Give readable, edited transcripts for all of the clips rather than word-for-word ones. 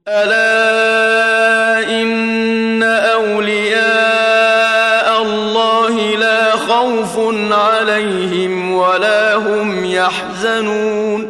ألا إن أولياء الله لا خوف عليهم ولا هم يحزنون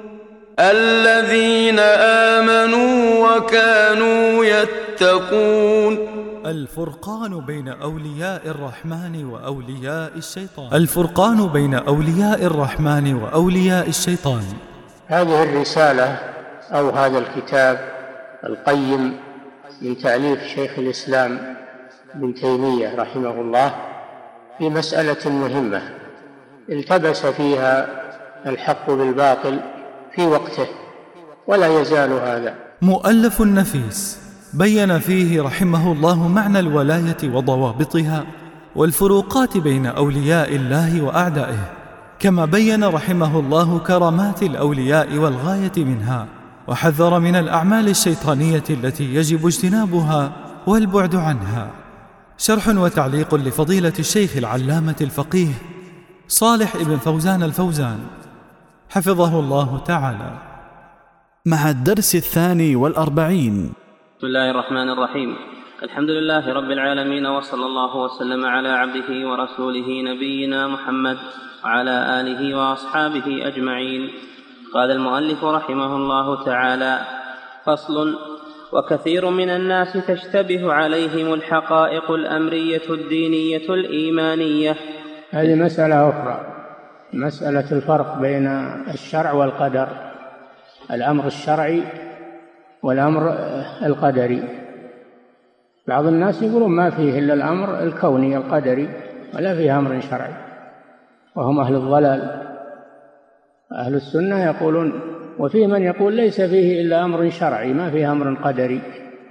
الذين آمنوا وكانوا يتقون. الفرقان بين أولياء الرحمن وأولياء الشيطان. الفرقان بين أولياء الرحمن وأولياء الشيطان. هذه الرسالة أو هذا الكتاب القيم من تأليف شيخ الإسلام ابن تيمية رحمه الله في مسألة مهمة التبس فيها الحق بالباطل في وقته ولا يزال هذا. مؤلف نفيس بين فيه رحمه الله معنى الولاية وضوابطها والفروقات بين أولياء الله وأعدائه، كما بين رحمه الله كرامات الأولياء والغاية منها، وحذر من الأعمال الشيطانية التي يجب اجتنابها والبعد عنها. شرح وتعليق لفضيلة الشيخ العلامة الفقيه صالح ابن فوزان الفوزان حفظه الله تعالى، مع الدرس 42. بسم الله الرحمن الرحيم. الحمد لله رب العالمين، وصلى الله وسلم على عبده ورسوله نبينا محمد وعلى آله وأصحابه أجمعين. قال المؤلف رحمه الله تعالى: فصل: وكثير من الناس تشتبه عليهم الحقائق الأمرية الدينية الإيمانية. هذه مسألة أخرى، مسألة الفرق بين الشرع والقدر، الأمر الشرعي والأمر القدري. بعض الناس يقولون ما فيه إلا الأمر الكوني القدري ولا فيه أمر شرعي، وهم أهل الضلال. أهل السنة يقولون، وفيه من يقول ليس فيه إلا أمر شرعي ما فيه أمر قدري.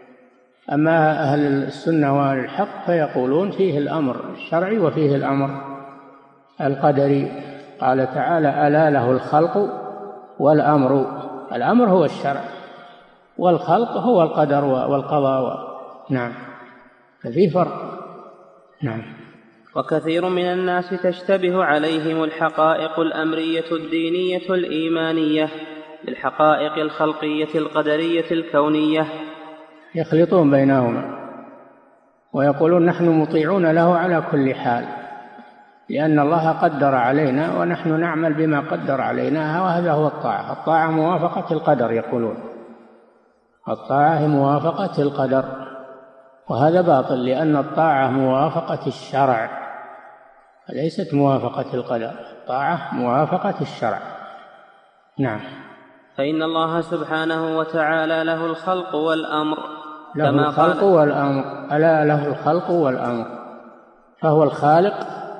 أما أهل السنة وأهل الحق فيقولون فيه الأمر الشرعي وفيه الأمر القدري. قال تعالى: ألا له الخلق والأمر. الأمر هو الشرع والخلق هو القدر والقضاء. نعم، ففي فرق. نعم. وكثير من الناس تشتبه عليهم الحقائق الأمرية الدينية الإيمانية بالحقائق الخلقية القدرية الكونية، يخلطون بينهما ويقولون نحن مطيعون له على كل حال، لأن الله قدر علينا ونحن نعمل بما قدر علينا، وهذا هو الطاعة. الطاعة موافقة القدر، يقولون الطاعة هي موافقة القدر، وهذا باطل، لأن الطاعة موافقة الشرع ليست موافقة القدر. الطاعة موافقة الشرع. نعم. فإن الله سبحانه وتعالى له الخلق والأمر، له الخلق والأمر. ألا له الخلق والأمر، فهو الخالق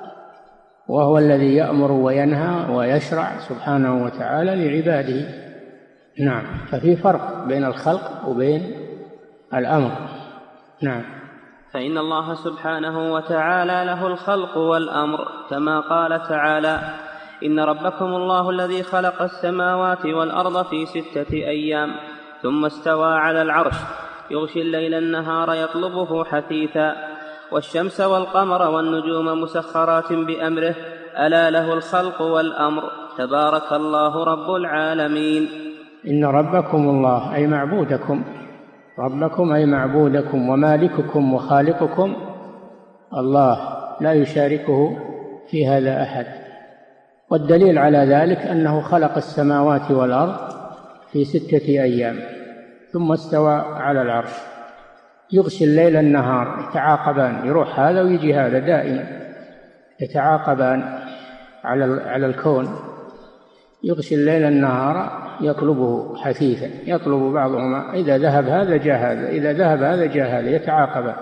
وهو الذي يأمر وينهى ويشرع سبحانه وتعالى لعباده. نعم، ففي فرق بين الخلق وبين الأمر. نعم. فإن الله سبحانه وتعالى له الخلق والأمر، كما قال تعالى: إن ربكم الله الذي خلق السماوات والأرض في 6 أيام ثم استوى على العرش يغشي الليل النهار يطلبه حثيثا والشمس والقمر والنجوم مسخرات بأمره ألا له الخلق والأمر تبارك الله رب العالمين. إن ربكم الله أي معبودكم، ربكم أي معبودكم ومالككم وخالقكم الله، لا يشاركه في هذا أحد. والدليل على ذلك أنه خلق السماوات والأرض في 6 أيام ثم استوى على العرش يغشي الليل النهار، يتعاقبان، يروح هذا ويجي هذا دائما، يتعاقبان على الكون. يغشي الليل النهار يطلبه حثيثا، يطلب بعضهما، إذا ذهب هذا جاء هذا، إذا ذهب هذا جاء هذا، يتعاقبان.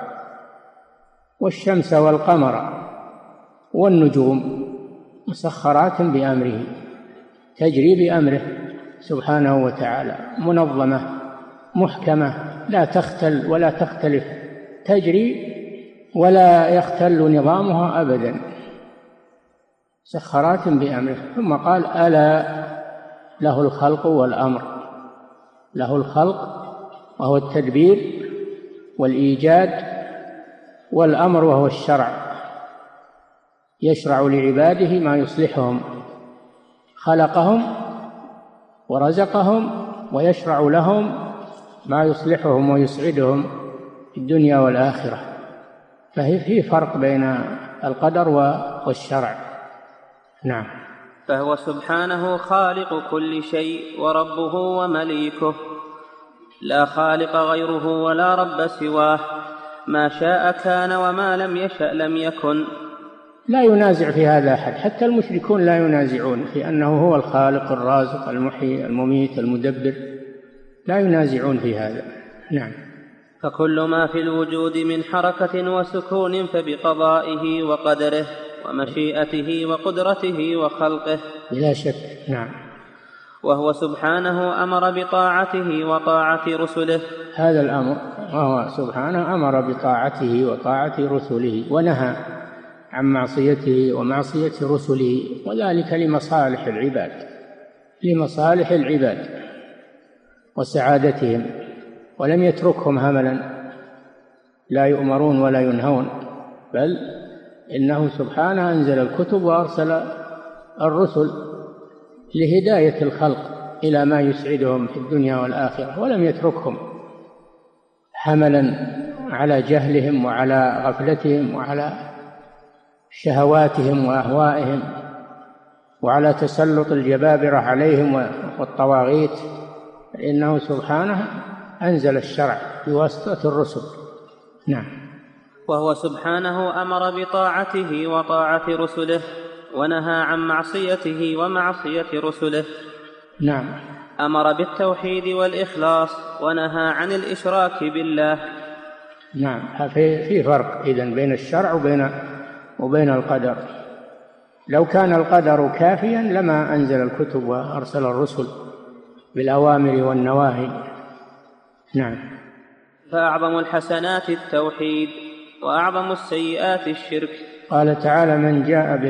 والشمس والقمر والنجوم مسخرات بأمره، تجري بأمره سبحانه وتعالى، منظمة محكمة لا تختل ولا تختلف، تجري ولا يختل نظامها أبدا، مسخرات بأمره. ثم قال: ألا له الخلق والأمر. له الخلق وهو التدبير والإيجاد، والأمر وهو الشرع، يشرع لعباده ما يصلحهم، خلقهم ورزقهم ويشرع لهم ما يصلحهم ويسعدهم في الدنيا والآخرة. في فرق بين القدر والشرع. نعم. فهو سبحانه خالق كل شيء وربه ومليكه، لا خالق غيره ولا رب سواه، ما شاء كان وما لم يشأ لم يكن. لا ينازع في هذا أحد، حتى المشركون لا ينازعون في أنه هو الخالق الرازق المحيي المميت المدبر، لا ينازعون في هذا. نعم. فكل ما في الوجود من حركة وسكون فبقضائه وقدره ومشيئته وقدرته وخلقه بلا شك. نعم. وهو سبحانه أمر بطاعته وطاعة رسله. هذا الأمر، وهو سبحانه أمر بطاعته وطاعة رسله، ونهى عن معصيته ومعصية رسله، وذلك لمصالح العباد، لمصالح العباد وسعادتهم، ولم يتركهم هملا لا يؤمرون ولا ينهون، بل إنه سبحانه أنزل الكتب وأرسل الرسل لهداية الخلق إلى ما يسعدهم في الدنيا والآخرة، ولم يتركهم حملا على جهلهم وعلى غفلتهم وعلى شهواتهم وأهوائهم وعلى تسلط الجبابرة عليهم والطواغيت، إنه سبحانه أنزل الشرع بواسطة الرسل. نعم. وهو سبحانه أمر بطاعته وطاعة رسله، ونهى عن معصيته ومعصية رسله. نعم. أمر بالتوحيد والإخلاص، ونهى عن الإشراك بالله. نعم. في فرق إذن بين الشرع وبين القدر. لو كان القدر كافيا لما أنزل الكتب وأرسل الرسل بالأوامر والنواهي. نعم. فأعظم الحسنات التوحيد، وأعظم السيئات الشرك. قال تعالى: من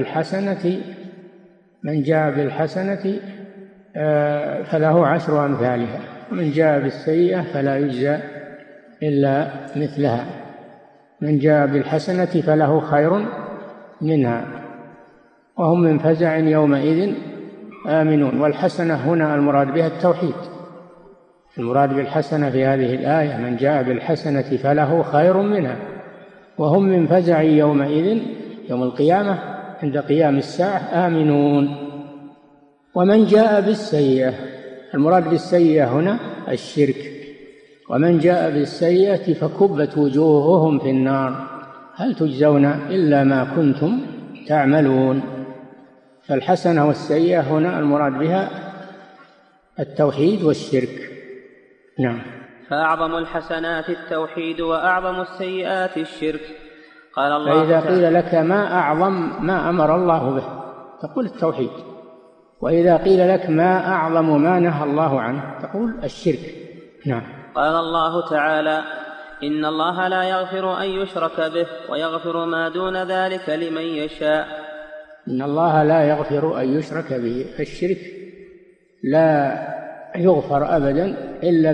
جاء بالحسنة فله 10 أمثالها، ومن جاء بالسيئة فلا يجزى إلا مثلها. من جاء بالحسنة فله خير منها وهم من فزع يومئذ آمنون. والحسنة هنا المراد بها التوحيد، المراد بالحسنة في هذه الآية من جاء بالحسنة فله خير منها وهم من فزع يومئذ يوم القيامة عند قيام الساعة آمنون. ومن جاء بالسيئة، المراد بالسيئة هنا الشرك. ومن جاء بالسيئة فكبت وجوههم في النار هل تجزون إلا ما كنتم تعملون. فالحسنة والسيئة هنا المراد بها التوحيد والشرك. نعم. فأعظم الحسنات التوحيد، وأعظم السيئات الشرك. قال الله فإذا قيل لك ما أعظم ما أمر الله به تقول التوحيد، وإذا قيل لك ما أعظم ما نهى الله عنه تقول الشرك. نعم. قال الله تعالى: إن الله لا يغفر أن يشرك به ويغفر ما دون ذلك لمن يشاء. إن الله لا يغفر أن يشرك به، فالشرك لا يغفر أبدا إلا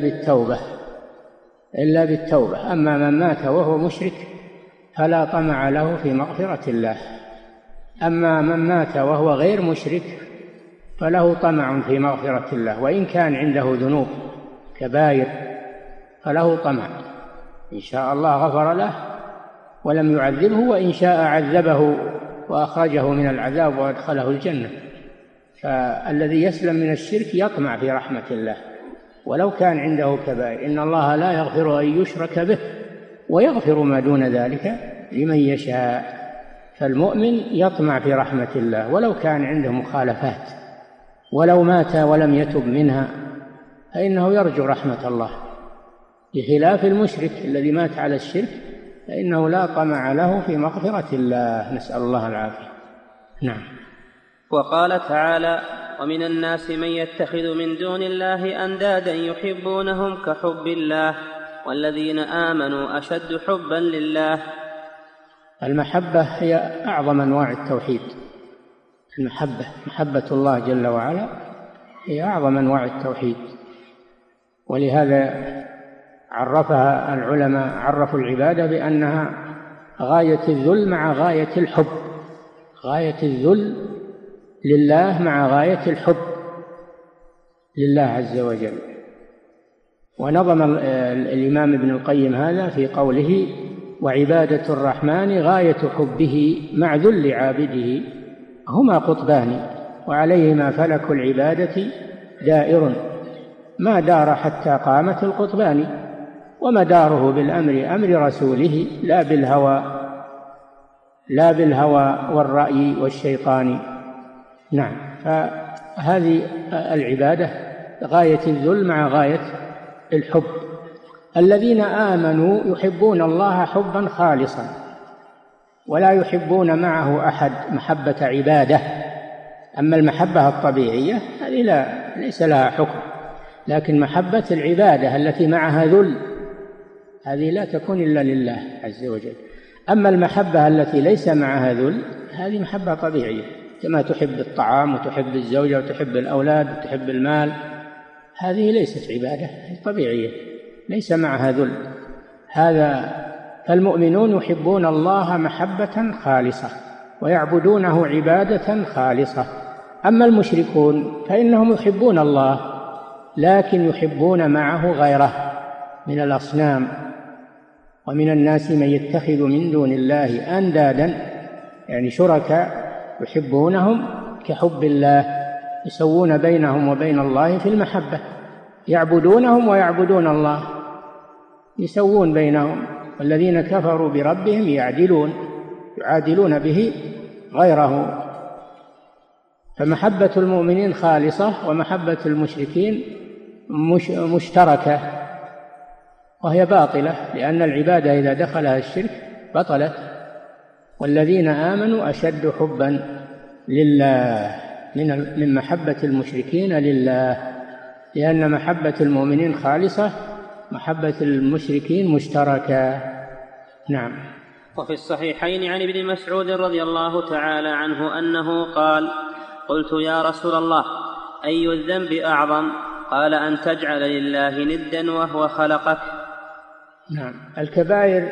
بالتوبة. أما من مات وهو مشرك فلا طمع له في مغفرة الله. أما من مات وهو غير مشرك فله طمع في مغفرة الله، وإن كان عنده ذنوب كبائر فله طمع، إن شاء الله غفر له ولم يعذبه، وإن شاء عذبه وأخرجه من العذاب وأدخله الجنة. فالذي يسلم من الشرك يطمع في رحمة الله ولو كان عنده كبائر. إن الله لا يغفر أن يشرك به ويغفر ما دون ذلك لمن يشاء. فالمؤمن يطمع في رحمة الله ولو كان عنده مخالفات، ولو مات ولم يتب منها فإنه يرجو رحمة الله، بخلاف المشرك الذي مات على الشرك فإنه لا طمع له في مغفرة الله، نسأل الله العافية. نعم. وقال تعالى: ومن الناس من يتخذ من دون الله أندادا يحبونهم كحب الله والذين آمنوا أشد حبا لله. المحبة هي أعظم أنواع التوحيد. محبة الله جل وعلا هي أعظم أنواع التوحيد، ولهذا عرفها العلماء، عرفوا العبادة بأنها غاية الذل مع غاية الحب، غاية الذل لله مع غاية الحب لله عز وجل. ونظم الإمام ابن القيم هذا في قوله: وعبادة الرحمن غاية حبه مع ذل عابده، هما قطبان وعليهما فلك العبادة دائر، ما دار حتى قامت القطبان، ومداره بالأمر أمر رسوله لا بالهوى والرأي والشيطان. نعم، فهذه العبادة غاية الذل مع غاية الحب. الذين آمنوا يحبون الله حبا خالصا، ولا يحبون معه أحد محبة عبادة. أما المحبة الطبيعية هذه ليس لها حكم، لكن محبة العبادة التي معها ذل هذه لا تكون إلا لله عز وجل. أما المحبة التي ليس معها ذل هذه محبة طبيعية، كما تحب الطعام وتحب الزوجة وتحب الأولاد وتحب المال، هذه ليست عبادة، طبيعية ليس معها ذل. فالمؤمنون يحبون الله محبة خالصة ويعبدونه عبادة خالصة. أما المشركون فإنهم يحبون الله لكن يحبون معه غيره من الأصنام، ومن الناس من يتخذ من دون الله أندادا، يعني شركاء يحبونهم كحب الله، يسوون بينهم وبين الله في المحبة، يعبدونهم ويعبدون الله، يسوون بينهم. والذين كفروا بربهم يعادلون به غيره. فمحبة المؤمنين خالصة، ومحبة المشركين مشتركة، وهي باطلة، لأن العبادة إذا دخلها الشرك بطلت. والذين آمنوا أشد حبا لله من محبة المشركين لله، لأن محبة المؤمنين خالصة، محبة المشركين مشتركة. نعم. وفي الصحيحين عن ابن مسعود رضي الله تعالى عنه أنه قال: قلت يا رسول الله أي الذنب أعظم؟ قال: أن تجعل لله ندا وهو خلقك. نعم، الكبائر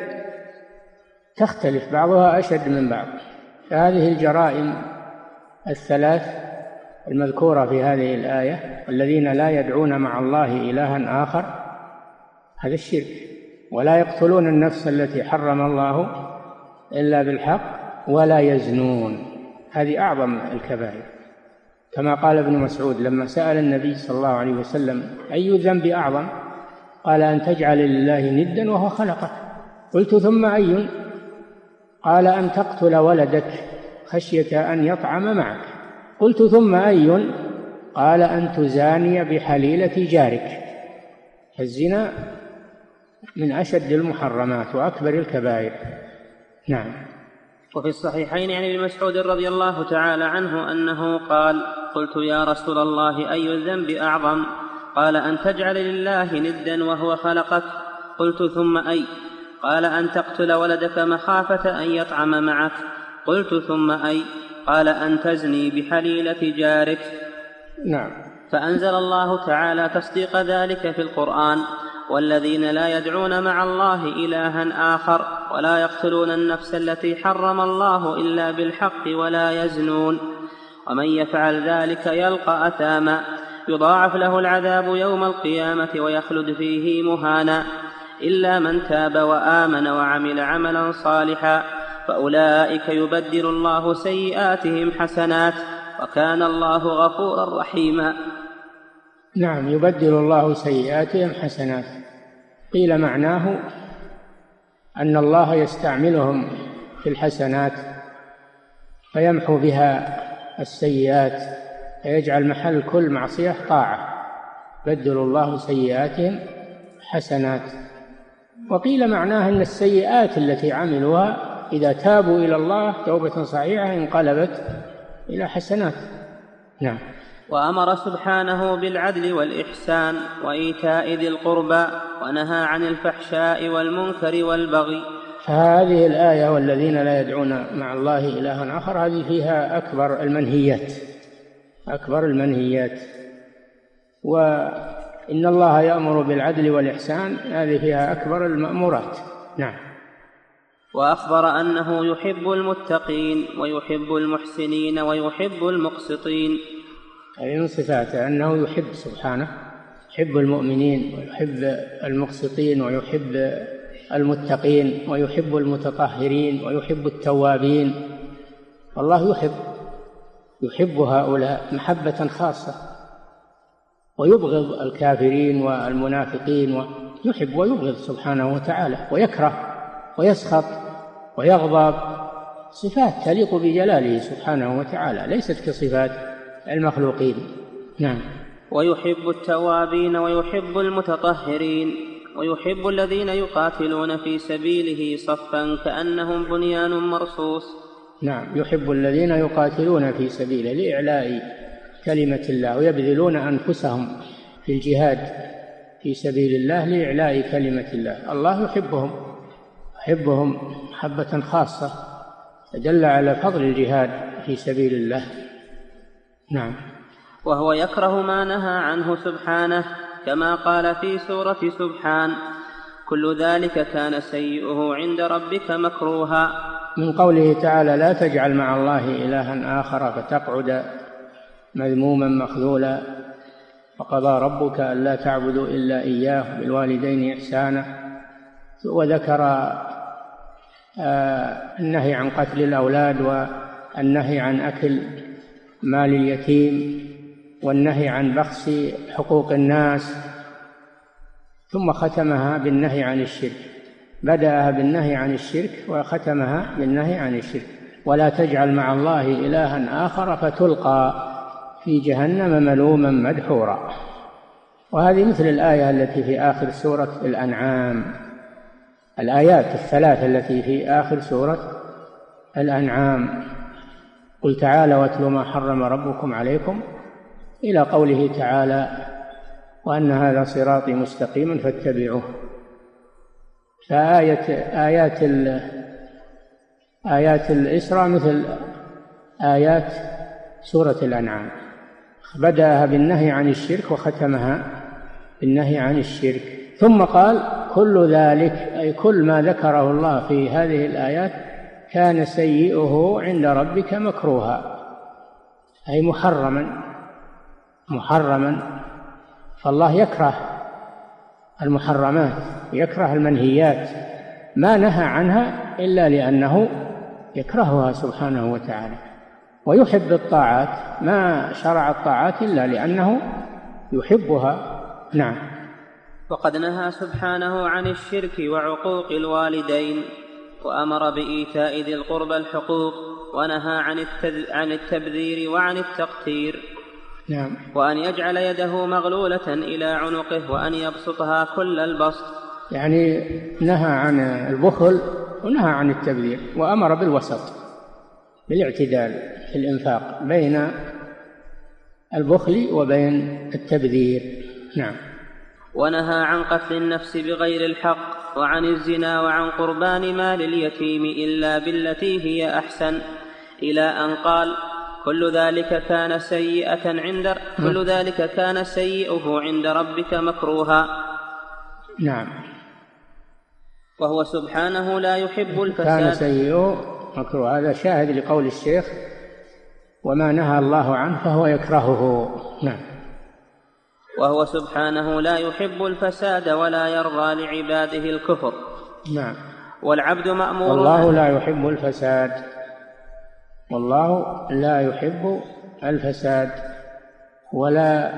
تختلف، بعضها أشد من بعض. فهذه الجرائم الثلاث المذكورة في هذه الآية: والذين لا يدعون مع الله إلها آخر، هذا الشرك، ولا يقتلون النفس التي حرم الله إلا بالحق، ولا يزنون، هذه أعظم الكبائر. كما قال ابن مسعود لما سأل النبي صلى الله عليه وسلم: أي الذنب أعظم؟ قال: أن تجعل لله ندا وهو خلقك. قلت: ثم أي؟ قال: أن تقتل ولدك خشية أن يطعم معك. قلت: ثم أي؟ قال: أن تزاني بحليلة جارك. الزنا من أشد المحرمات وأكبر الكبائر. نعم. وفي الصحيحين عن ابن مسعود رضي الله تعالى عنه أنه قال: قلت يا رسول الله أي الذنب أعظم؟ قال: أن تجعل لله ندا وهو خلقك. قلت: ثم أي؟ قال: أن تقتل ولدك مخافة أن يطعم معك. قلت: ثم أي؟ قال: أن تزني بحليلة جارك. نعم. فأنزل الله تعالى تصديق ذلك في القرآن: والذين لا يدعون مع الله إلها آخر، ولا يقتلون النفس التي حرم الله إلا بالحق، ولا يزنون، ومن يفعل ذلك يلقى أثاما، يضاعف له العذاب يوم القيامة ويخلد فيه مهانا، إلا من تاب وآمن وعمل عملا صالحا فأولئك يبدل الله سيئاتهم حسنات، وكان الله غفورا رحيما. نعم، يبدل الله سيئاتهم حسنات. قيل معناه أن الله يستعملهم في الحسنات فيمحو بها السيئات، فيجعل محل كل معصية طاعة، يبدل الله سيئاتهم حسنات. وقيل معناه أن السيئات التي عملوها إذا تابوا إلى الله توبة صحيحة انقلبت إلى حسنات. نعم. وأمر سبحانه بالعدل والإحسان وإيتاء ذي القربى، ونهى عن الفحشاء والمنكر والبغي. فهذه الآية: والذين لا يدعون مع الله إلها آخر، هذه فيها أكبر المنهيات. وإن الله يأمر بالعدل والإحسان، هذه فيها أكبر المأمورات. نعم. وأخبر أنه يحب المتقين ويحب المحسنين ويحب المقسطين. هذه من صفاته أنه يحب سبحانه يحب المؤمنين ويحب المقسطين ويحب المتقين ويحب المتطهرين ويحب التوابين. الله يحب هؤلاء محبة خاصة، ويبغض الكافرين والمنافقين، يحب ويبغض سبحانه وتعالى، ويكره ويسخط ويغضب، صفات تليق بجلاله سبحانه وتعالى، ليست كصفات المخلوقين. نعم. ويحب التوابين ويحب المتطهرين ويحب الذين يقاتلون في سبيله صفا كأنهم بنيان مرصوص. نعم، يحب الذين يقاتلون في سبيله لإعلاء كلمة الله، ويبذلون أنفسهم في الجهاد في سبيل الله لإعلاء كلمة الله. الله يحبهم محبة خاصة دل على فضل الجهاد في سبيل الله. نعم. وهو يكره ما نهى عنه سبحانه، كما قال في سورة سبحان: كل ذلك كان سيئه عند ربك مكروها. من قوله تعالى: لا تجعل مع الله إلها آخر فتقعد مذموما مخذولا، وقضى ربك ألا تعبدوا إلا إياه بالوالدين إحسانا. وذكر النهي عن قتل الأولاد، والنهي عن أكل مال اليتيم، والنهي عن بخس حقوق الناس، ثم ختمها بالنهي عن الشرك. بدأها بالنهي عن الشرك وختمها بالنهي عن الشرك. ولا تجعل مع الله إلها آخر فتلقى في جهنم ملوما مدحورا. وهذه مثل الآية التي في آخر سورة الأنعام، الآيات الثلاث التي في آخر سورة الأنعام: قل تعالى واتل ما حرم ربكم عليكم، إلى قوله تعالى: وأن هذا صراطي مستقيما فاتبعوه. آيات الإسراء مثل آيات سورة الأنعام، بدأها بالنهي عن الشرك وختمها بالنهي عن الشرك. ثم قال: كل ذلك، أي كل ما ذكره الله في هذه الآيات، كان سيئه عند ربك مكروها، أي محرما. فالله يكره المحرمات، يكره المنهيات، ما نهى عنها إلا لأنه يكرهها سبحانه وتعالى. ويحب الطاعات، ما شرع الطاعات إلا لأنه يحبها. نعم. وقد نهى سبحانه عن الشرك وعقوق الوالدين، وأمر بإيتاء ذي القربى الحقوق، ونهى عن التبذير وعن التقتير. نعم. وأن يجعل يده مغلولة إلى عنقه وأن يبسطها كل البسط، يعني نهى عن البخل ونهى عن التبذير، وأمر بالوسط، بالاعتدال في الإنفاق بين البخل وبين التبذير. نعم. ونهى عن قتل النفس بغير الحق، وعن الزنا، وعن قربان مال اليتيم إلا بالتي هي أحسن، إلى أن قال: كل ذلك كان سيئه عند ربك مكروها. نعم. وهو سبحانه لا يحب الفساد. كان سيئه مكروه، هذا شاهد لقول الشيخ: وما نهى الله عنه فهو يكرهه. نعم. وهو سبحانه لا يحب الفساد ولا يرضى لعباده الكفر. نعم. والعبد مأمور. والله لا يحب الفساد، والله لا يحب الفساد ولا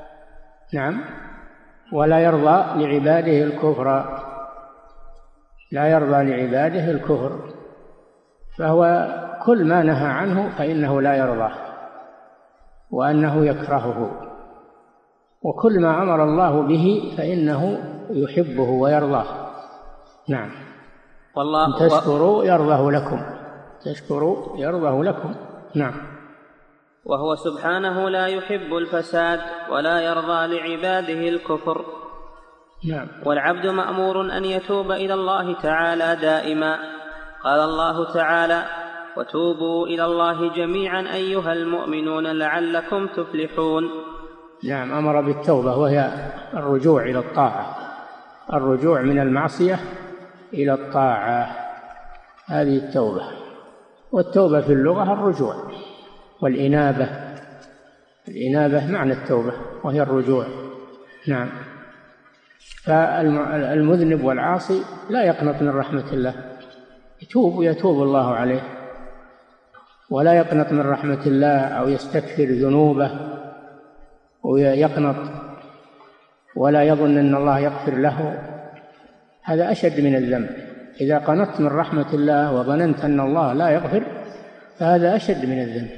يرضى لعباده الكفر، لا يرضى لعباده الكفر. فهو كل ما نهى عنه فإنه لا يرضاه وأنه يكرهه، وكل ما أمر الله به فإنه يحبه ويرضاه. نعم. والله تشكروا يرضه لكم، تشكروا يرضه لكم. نعم. وهو سبحانه لا يحب الفساد ولا يرضى لعباده الكفر. نعم. والعبد مأمور أن يتوب إلى الله تعالى دائما. قال الله تعالى: وتوبوا إلى الله جميعا أيها المؤمنون لعلكم تفلحون. نعم. أمر بالتوبة، وهي الرجوع إلى الطاعة، الرجوع من المعصية إلى الطاعة، هذه التوبة. والتوبة في اللغة الرجوع، والإنابة، الإنابة معنى التوبة وهي الرجوع. نعم. فالمذنب والعاصي لا يقنط من رحمة الله، يتوب الله عليه، ولا يقنط من رحمة الله أو يستكثر ذنوبه ويقنط ولا يظن أن الله يغفر له، هذا أشد من الذنب. إذا قنطت من رحمة الله وظننت أن الله لا يغفر فهذا أشد من الذنب.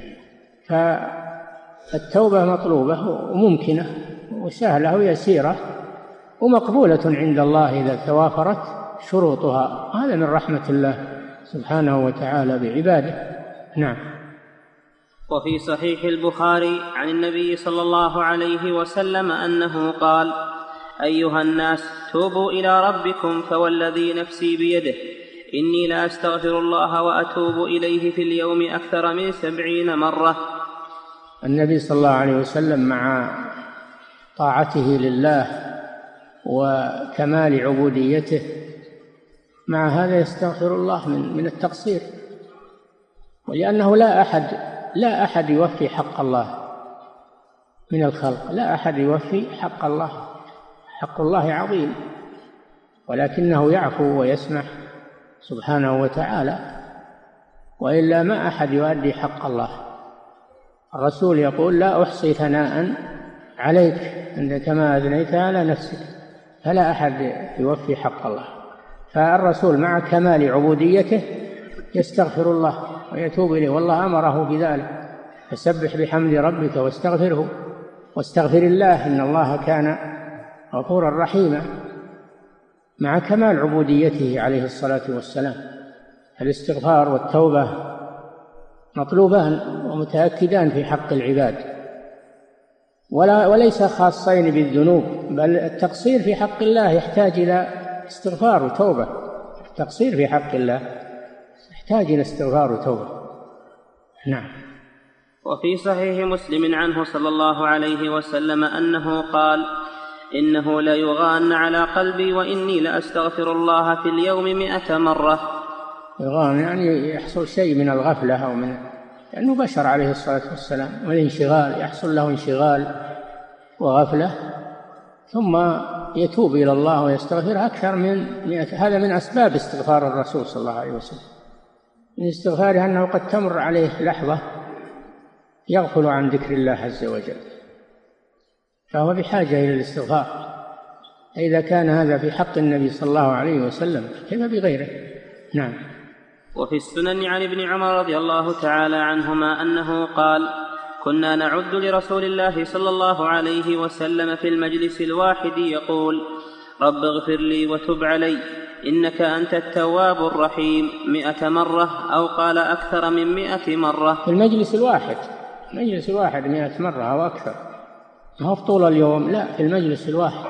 فالتوبة مطلوبة وممكنة وسهلة ويسيرة ومقبولة عند الله إذا توافرت شروطها، هذا من رحمة الله سبحانه وتعالى بعباده. نعم. وفي صحيح البخاري عن النبي صلى الله عليه وسلم أنه قال: أيها الناس توبوا إلى ربكم فوالذي نفسي بيده إني لا أستغفر الله وأتوب إليه في اليوم أكثر من 70 مرة. النبي صلى الله عليه وسلم مع طاعته لله وكمال عبوديته مع هذا يستغفر الله من التقصير، ولأنه لا أحد يوفي حق الله من الخلق، لا أحد يوفي حق الله، حق الله عظيم، ولكنه يعفو ويسمح سبحانه وتعالى، وإلا ما أحد يؤدي حق الله. الرسول يقول: لا أحصي ثناء عليك أنت كما أثنيت على نفسك، فلا أحد يوفي حق الله. فالرسول مع كمال عبوديته يستغفر الله ويتوب إليه، والله أمره بذلك: فسبح بحمد ربك واستغفره واستغفر الله إن الله كان غفورا رحيما، مع كمال عبوديته عليه الصلاة والسلام. الاستغفار والتوبة مطلوبان ومتأكدان في حق العباد، وليس خاصين بالذنوب، بل التقصير في حق الله يحتاج إلى استغفار وتوبة. التقصير في حق الله يحتاج إلى استغفار وتوبة. نعم. وفي صحيح مسلم عنه صلى الله عليه وسلم أنه قال: إنه ليغان على قلبي وإني لأستغفر الله في اليوم 100 مرة. يغان يعني يحصل شيء من الغفلة أو من لأنه بشر عليه الصلاة والسلام، والانشغال يحصل له انشغال وغفلة، ثم يتوب إلى الله ويستغفر أكثر من 100. هذا من أسباب استغفار الرسول صلى الله عليه وسلم، من استغفاره أنه قد تمر عليه لحظة يغفل عن ذكر الله عز وجل، فهو بحاجة إلى الاستغفار. إذا كان هذا في حق النبي صلى الله عليه وسلم كيف بغيره؟ نعم. وفي السنن عن ابن عمر رضي الله تعالى عنهما أنه قال: كنا نعد لرسول الله صلى الله عليه وسلم في المجلس الواحد يقول: رب اغفر لي وتب علي إنك أنت التواب الرحيم 100 مرة، أو قال أكثر من 100 مرة. في المجلس الواحد، مجلس واحد 100 مرة أو أكثر، ما هو طول اليوم، لا، في المجلس الواحد.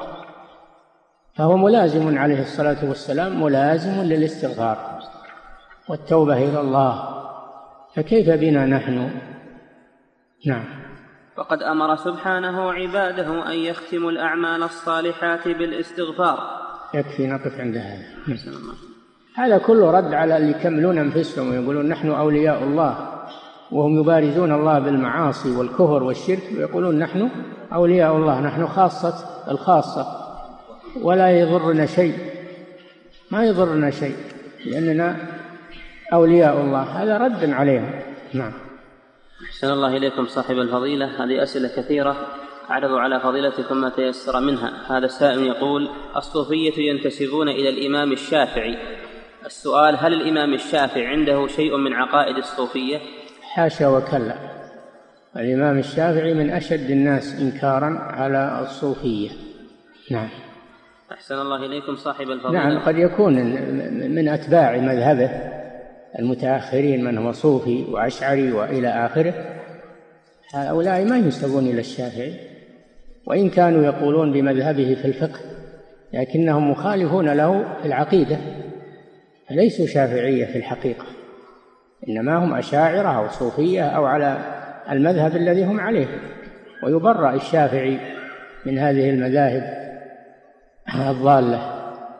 فهو ملازم عليه الصلاة والسلام، ملازم للاستغفار والتوبة إلى الله، فكيف بنا نحن؟ نعم. فقد أمر سبحانه عباده أن يختموا الأعمال الصالحات بالاستغفار. يكفي نقف عند هذا. هذا كله رد على اللي يكملون أنفسهم ويقولون نحن أولياء الله، وهم يبارزون الله بالمعاصي والكفر والشرك، ويقولون نحن أولياء الله، نحن خاصة الخاصة، ولا يضرنا شيء، ما يضرنا شيء لأننا أولياء الله. هذا رد عليهم. نعم. أحسن الله إليكم صاحب الفضيلة. هذه أسئلة كثيرة أعرض على فضيلتكم ما تيسر منها. هذا السائل يقول: الصوفية ينتسبون إلى الإمام الشافعي. السؤال: هل الإمام الشافعي عنده شيء من عقائد الصوفية؟ حاشا وكلا، الإمام الشافعي من أشد الناس إنكارا على الصوفية. نعم. أحسن الله إليكم صاحب الفضيلة. نعم، قد يكون من أتباع مذهبه المتأخرين من هو صوفي وأشعري وإلى آخره، هؤلاء ما ينسبون إلى الشافعي، وإن كانوا يقولون بمذهبه في الفقه، لكنهم مخالفون له في العقيدة، ليسوا شافعية في الحقيقة، إنما هم أشاعرة أو صوفية أو على المذهب الذي هم عليه. ويبرأ الشافعي من هذه المذاهب الضالة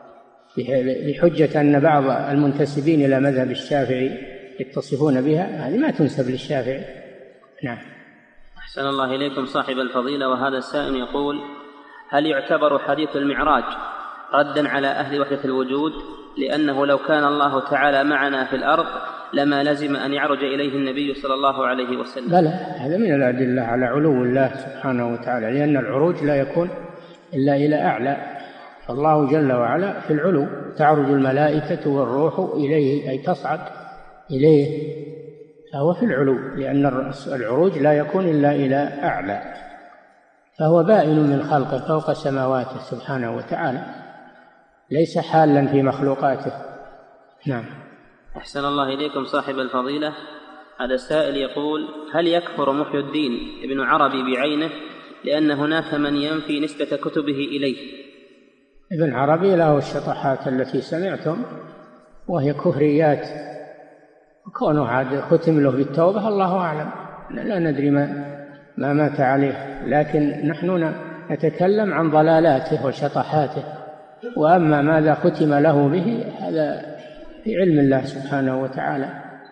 بحجة أن بعض المنتسبين إلى مذهب الشافعي يتصفون بها، هذه ما تنسب للشافعي. نعم. أحسن الله إليكم صاحب الفضيلة. وهذا السائل يقول: هل يعتبر حديث المعراج ردا على أهل وحدة الوجود، لأنه لو كان الله تعالى معنا في الأرض لما لزم أن يعرج إليه النبي صلى الله عليه وسلم؟ بلى، هذا من الأدلة على علو الله سبحانه وتعالى، لأن العروج لا يكون إلا إلى أعلى، فالله جل وعلا في العلو، تعرج الملائكة والروح إليه، أي تصعد إليه، فهو في العلو، لأن العروج لا يكون إلا إلى أعلى، فهو بائن من خلقه فوق سماواته سبحانه وتعالى، ليس حالا في مخلوقاته. نعم. أحسن الله إليكم صاحب الفضيلة. هذا السائل يقول: هل يكفر محي الدين ابن عربي بعينه لأن هناك من ينفي نسبة كتبه إليه؟ ابن عربي له الشطحات التي سمعتم وهي كفريات، وكونه عاد ختم له بالتوبة الله أعلم، لا ندري ما مات عليه، لكن نحن نتكلم عن ضلالاته وشطحاته، وأما ماذا ختم له به هذا في علم الله سبحانه وتعالى.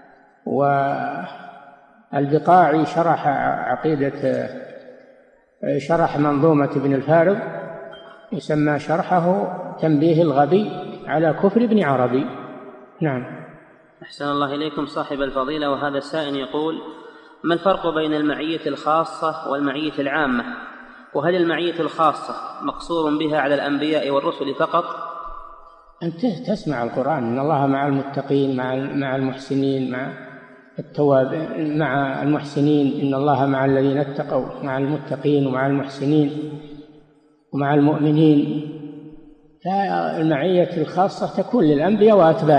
والبقاعي شرح منظومة ابن الفارض، يسمى شرحه تنبيه الغبي على كفر ابن عربي. نعم. أحسن الله إليكم صاحب الفضيلة. وهذا السائل يقول: ما الفرق بين المعية الخاصة والمعية العامة؟ وهل المعية الخاصة مقصور بها على الأنبياء والرسل فقط؟ أنت تسمع القرآن: إن الله مع المتقين، مع المحسنين، مع التوابين، مع المحسنين، إن الله مع الذين اتقوا، مع المتقين ومع المحسنين ومع المؤمنين. فالمعية الخاصة تكون للأنبياء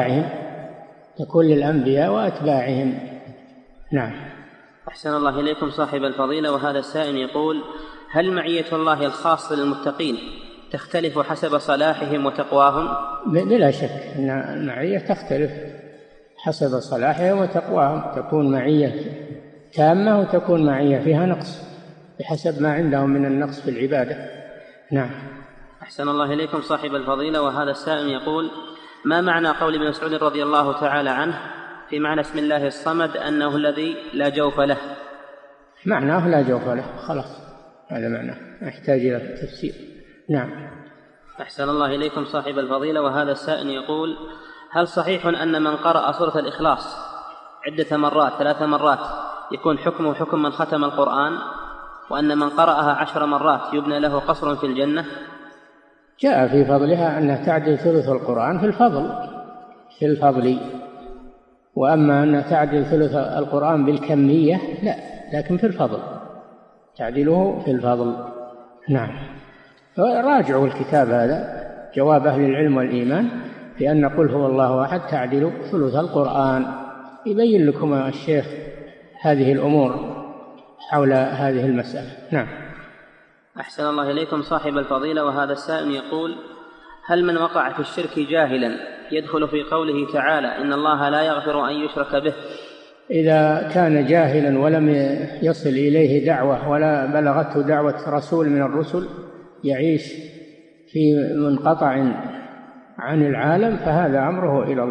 وأتباعهم، نعم. أحسن الله إليكم صاحب الفضيلة. وهذا السائل يقول: هل معية الله الخاصة للمتقين تختلف حسب صلاحهم وتقواهم؟ بلا شك أن المعية تختلف حسب صلاحهم وتقواهم، تكون معية تامة وتكون معية فيها نقص بحسب ما عندهم من النقص في العبادة. نعم. أحسن الله إليكم صاحب الفضيلة. وهذا السائل يقول: ما معنى قول ابن مسعود رضي الله تعالى عنه في معنى اسم الله الصمد أنه الذي لا جوف له؟ معناه لا جوف له، خلاص، هذا معناه، يحتاج إلى تفسير. نعم. أحسن الله إليكم صاحب الفضيلة. وهذا السائل يقول: هل صحيح أن من قرأ سورة الإخلاص عدة مرات 3 مرات يكون حكمه حكم من ختم القرآن، وأن من قرأها 10 مرات يبنى له قصر في الجنة؟ جاء في فضلها أنها تعدل ثلث القرآن في الفضل، وأما أن تعدل ثلث القرآن بالكمية لا، لكن في الفضل، تعدله في الفضل. نعم. راجعوا الكتاب هذا، جواب أهل العلم والإيمان، في أن قل هو الله أحد تعدل ثلث القرآن، يبين لكم الشيخ هذه الأمور حول هذه المسألة. نعم. أحسن الله إليكم صاحب الفضيلة. وهذا السائل يقول: هل من وقع في الشرك جاهلا يدخل في قوله تعالى إن الله لا يغفر أن يشرك به؟ إذا كان جاهلا ولم يصل إليه دعوة ولا بلغته دعوة رسول من الرسل، يعيش في منقطع عن العالم، فهذا أمره إلى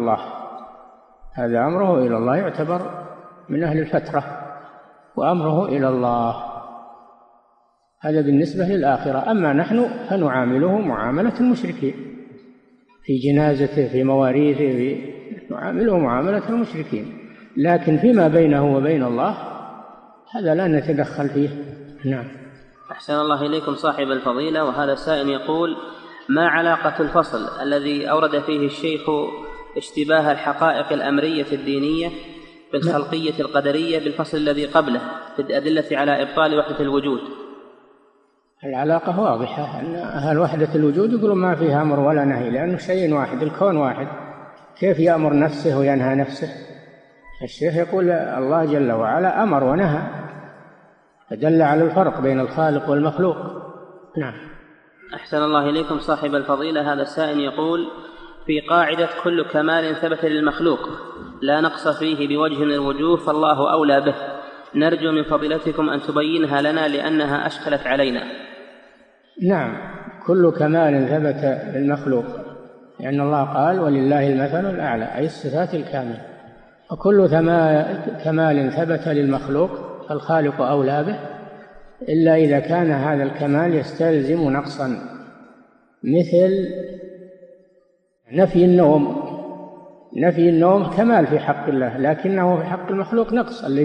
الله، يعتبر من أهل الفترة، وأمره إلى الله. هذا بالنسبة للآخرة. أما نحن فنعامله معاملة المشركين، في جنازته، في مواريثه، نعامله معاملة المشركين، لكن فيما بينه وبين الله هذا لا نتدخل فيه. نعم. أحسن الله إليكم صاحب الفضيلة. وهذا السائل يقول: ما علاقة الفصل الذي أورد فيه الشيخ اشتباه الحقائق الأمرية الدينية بالخلقية القدرية بالفصل الذي قبله في الأدلة على إبطال وحدة الوجود؟ العلاقة واضحة، أن أهل وحدة الوجود يقولون ما فيها أمر ولا نهي، لأنه شيء واحد، الكون واحد، كيف يأمر نفسه وينهى نفسه؟ الشيخ يقول الله جل وعلا أمر ونهى، فدل على الفرق بين الخالق والمخلوق. نعم. أحسن الله إليكم صاحب الفضيلة. هذا السائل يقول: في قاعدة كل كمال ثبت للمخلوق لا نقص فيه بوجه من الوجوه فالله أولى به، نرجو من فضيلتكم أن تبينها لنا لأنها أشكلت علينا. نعم، كل كمال ثبت للمخلوق، لأن الله قال ولله المثل الأعلى، أي الصفات الكاملة، وكل كمال ثبت للمخلوق فالخالق أولى به، إلا إذا كان هذا الكمال يستلزم نقصا، مثل نفي النوم. نفي النوم كمال في حق الله، لكنه في حق المخلوق نقص. اللي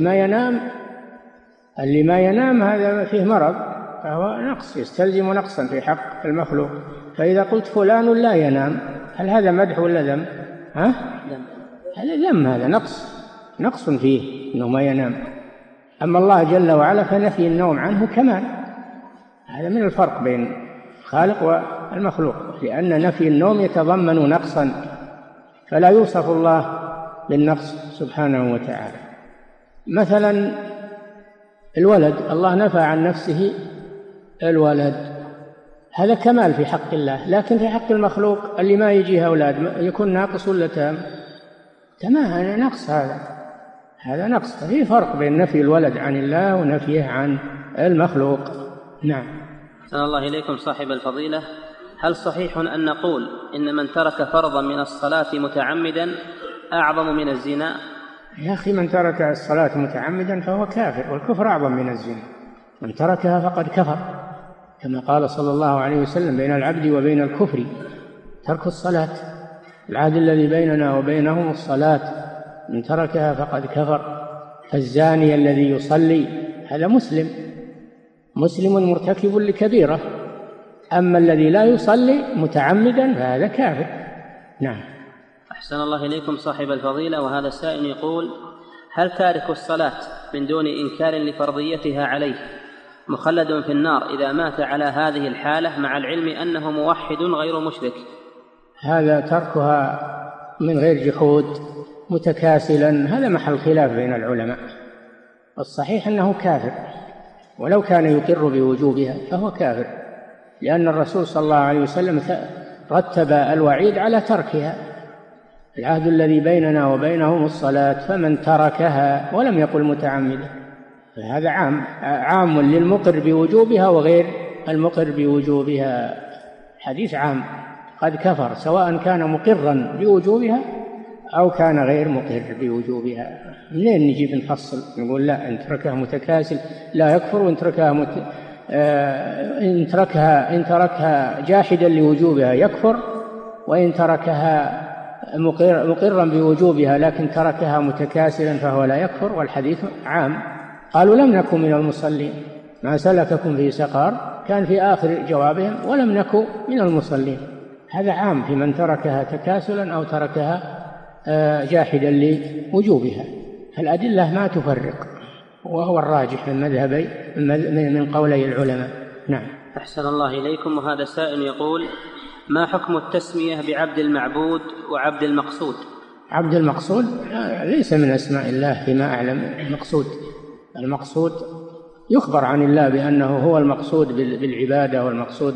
ما ينام هذا فيه مرض، فهو نقص يستلزم نقصا في حق المخلوق. فإذا قلت فلان لا ينام، هل هذا مدح ولا ذم؟ هذا ذم، هذا نقص فيه إنه ما ينام. أما الله جل وعلا فنفي النوم عنه كمال. هذا من الفرق بين الخالق والمخلوق، لأن نفي النوم يتضمن نقصا، فلا يوصف الله بالنقص سبحانه وتعالى. مثلا الولد، الله نفى عن نفسه الولد، هذا كمال في حق الله، لكن في حق المخلوق اللي ما يجيه أولاد يكون ناقص ولا تام؟ تمام، نقص. هذا نقص. في فرق بين نفي الولد عن الله ونفيه عن المخلوق. نعم. أحسن الله إليكم صاحب الفضيلة، هل صحيح أن نقول إن من ترك فرضا من الصلاة متعمدا أعظم من الزنا؟ يا أخي، من ترك الصلاة متعمدا فهو كافر، والكفر أعظم من الزنا. من تركها فقد كفر، كما قال صلى الله عليه وسلم: بين العبد وبين الكفر ترك الصلاة. العهد الذي بيننا وبينهم الصلاة، من تركها فقد كفر. الزاني الذي يصلي هذا مسلم مرتكب لكبيرة، أما الذي لا يصلي متعمدا فهذا كافر. نعم. أحسن الله إليكم صاحب الفضيلة، وهذا السائل يقول: هل تارك الصلاة من دون إنكار لفرضيتها عليه مخلد في النار إذا مات على هذه الحالة مع العلم أنه موحد غير مشرك؟ هذا تركها من غير جحود متكاسلا، هذا محل خلاف بين العلماء. الصحيح أنه كافر، ولو كان يقر بوجوبها فهو كافر، لأن الرسول صلى الله عليه وسلم رتب الوعيد على تركها. العهد الذي بيننا وبينهم الصلاة، فمن تركها، ولم يقل متعمدا، فهذا عام للمقر بوجوبها وغير المقر بوجوبها. حديث عام، قد كفر، سواء كان مقرا بوجوبها أو كان غير مقر بوجوبها. منين نجيب نفصل نقول لا إن تركها متكاسل لا يكفر، وإن تركها إن تركها جاحدا لوجوبها يكفر، وإن تركها مقرا بوجوبها لكن تركها متكاسلا فهو لا يكفر؟ والحديث عام. قالوا: لم نكن من المصلين، ما سلككم في سقر، كان في آخر جوابهم: ولم نكن من المصلين. هذا عام في من تركها تكاسلا أو تركها جاحدا لوجوبها. الأدلة ما تفرق، وهو الراجح من مذهبي من قولي العلماء. نعم. أحسن الله إليكم، وهذا سائل يقول: ما حكم التسمية بعبد المعبود وعبد المقصود؟ عبد المقصود ليس من أسماء الله فيما أعلم. المقصود يخبر عن الله بأنه هو المقصود بالعبادة والمقصود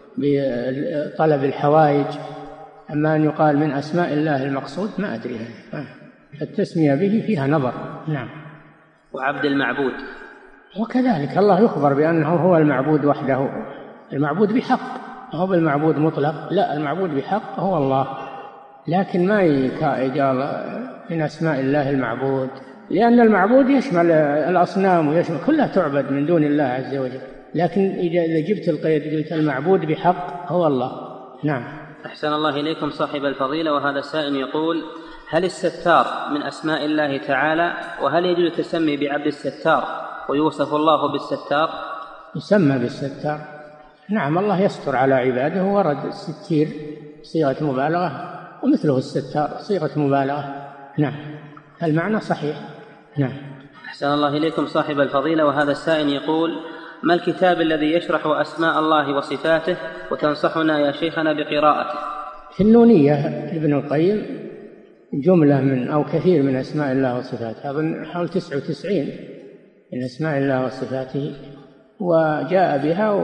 بطلب الحوائج، أما أن يقال من أسماء الله المقصود ما أدري. التسمية به فيها نظر. نعم. وعبد المعبود وكذلك الله يخبر بأنه هو المعبود وحده، المعبود بحق، هو بالمعبود مطلق، لا، المعبود بحق هو الله، لكن ما يقال من أسماء الله المعبود، لأن المعبود يشمل الأصنام ويشمل كلها تعبد من دون الله عز وجل، لكن إذا جبت القيد قلت المعبود بحق هو الله. نعم. أحسن الله إليكم صاحب الفضيلة، وهذا السائل يقول: هل الستار من أسماء الله تعالى؟ وهل يجوز التسمي بعبد الستار ويوصف الله بالستار؟ يسمى بالستار. نعم، الله يستر على عباده، ورد الستير صيغة مبالغة، ومثله الستار صيغة مبالغة. نعم، المعنى صحيح. نعم. أحسن الله إليكم صاحب الفضيلة، وهذا السائل يقول: ما الكتاب الذي يشرح أسماء الله وصفاته وتنصحنا يا شيخنا بقراءته؟ في النونية ابن القيم جملة من أو كثير من أسماء الله وصفاته، أظن حول 99 من أسماء الله وصفاته، وجاء بها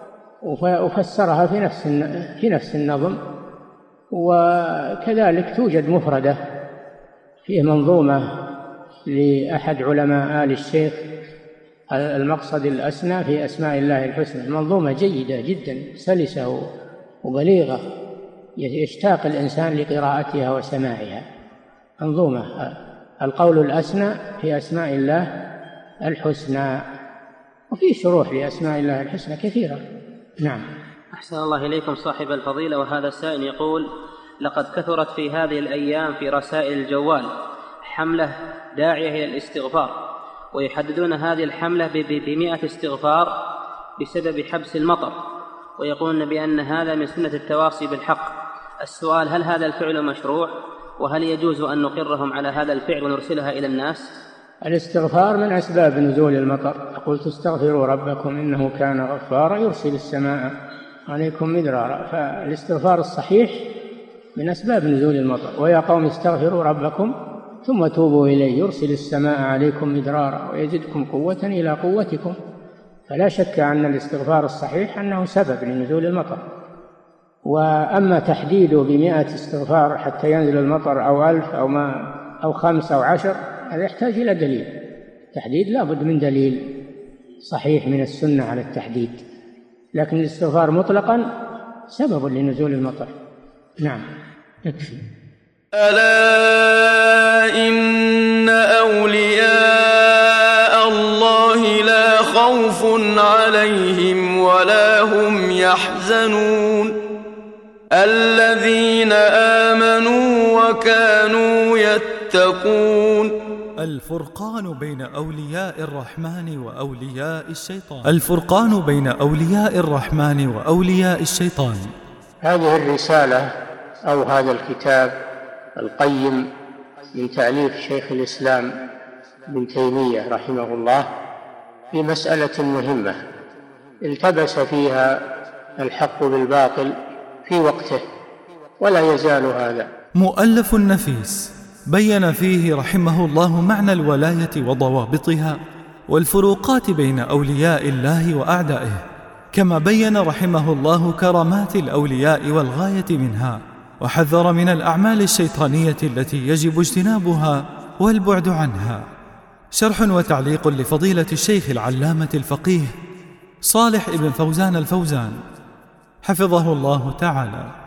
وفسرها في نفس النظم. وكذلك توجد مفردة فيه منظومة لأحد علماء آل الشيخ المقصد الأسنى في أسماء الله الحسنى، منظومة جيدة جدا سلسة وبليغة يشتاق الإنسان لقراءتها وسماعها. منظومة القول الأسنى في أسماء الله الحسنى. وفي شروح لأسماء الله الحسنى كثيرة. نعم. أحسن الله إليكم صاحب الفضيلة. وهذا السائل يقول: لقد كثرت في هذه الأيام في رسائل الجوال حملة داعية إلى الاستغفار، ويحددون هذه الحملة ب100 استغفار بسبب حبس المطر، ويقولون بأن هذا من سنة التواصي بالحق. السؤال: هل هذا الفعل مشروع؟ وهل يجوز أن نقرهم على هذا الفعل ونرسلها إلى الناس؟ الاستغفار من أسباب نزول المطر. يقول: تستغفروا ربكم إنه كان غفارا يرسل السماء عليكم مدرارا. فالاستغفار الصحيح من أسباب نزول المطر. ويا قوم استغفروا ربكم ثم توبوا إليه يرسل السماء عليكم مدرارا ويزدكم قوة إلى قوتكم. فلا شك أن الاستغفار الصحيح أنه سبب لنزول المطر. وأما تحديده ب100 استغفار حتى ينزل المطر أو 1000 أو 5 أو 10، هذا يحتاج إلى دليل. تحديد لا بد من دليل صحيح من السنة على التحديد، لكن الاستغفار مطلقا سبب لنزول المطر. نعم. يكفي. ألا إن أولياء الله لا خوف عليهم ولا هم يحزنون الذين آمنوا وكانوا يتقون. الفرقان بين أولياء الرحمن وأولياء الشيطان. الفرقان بين أولياء الرحمن وأولياء الشيطان. هذه الرسالة أو هذا الكتاب القيم من تأليف شيخ الإسلام ابن تيمية رحمه الله في مسألة مهمة التبس فيها الحق بالباطل في وقته، ولا يزال هذا. مؤلف نفيس بين فيه رحمه الله معنى الولاية وضوابطها والفروقات بين أولياء الله وأعدائه، كما بين رحمه الله كرامات الأولياء والغاية منها، وحذر من الأعمال الشيطانية التي يجب اجتنابها والبعد عنها. شرح وتعليق لفضيلة الشيخ العلامة الفقيه صالح ابن فوزان الفوزان حفظه الله تعالى.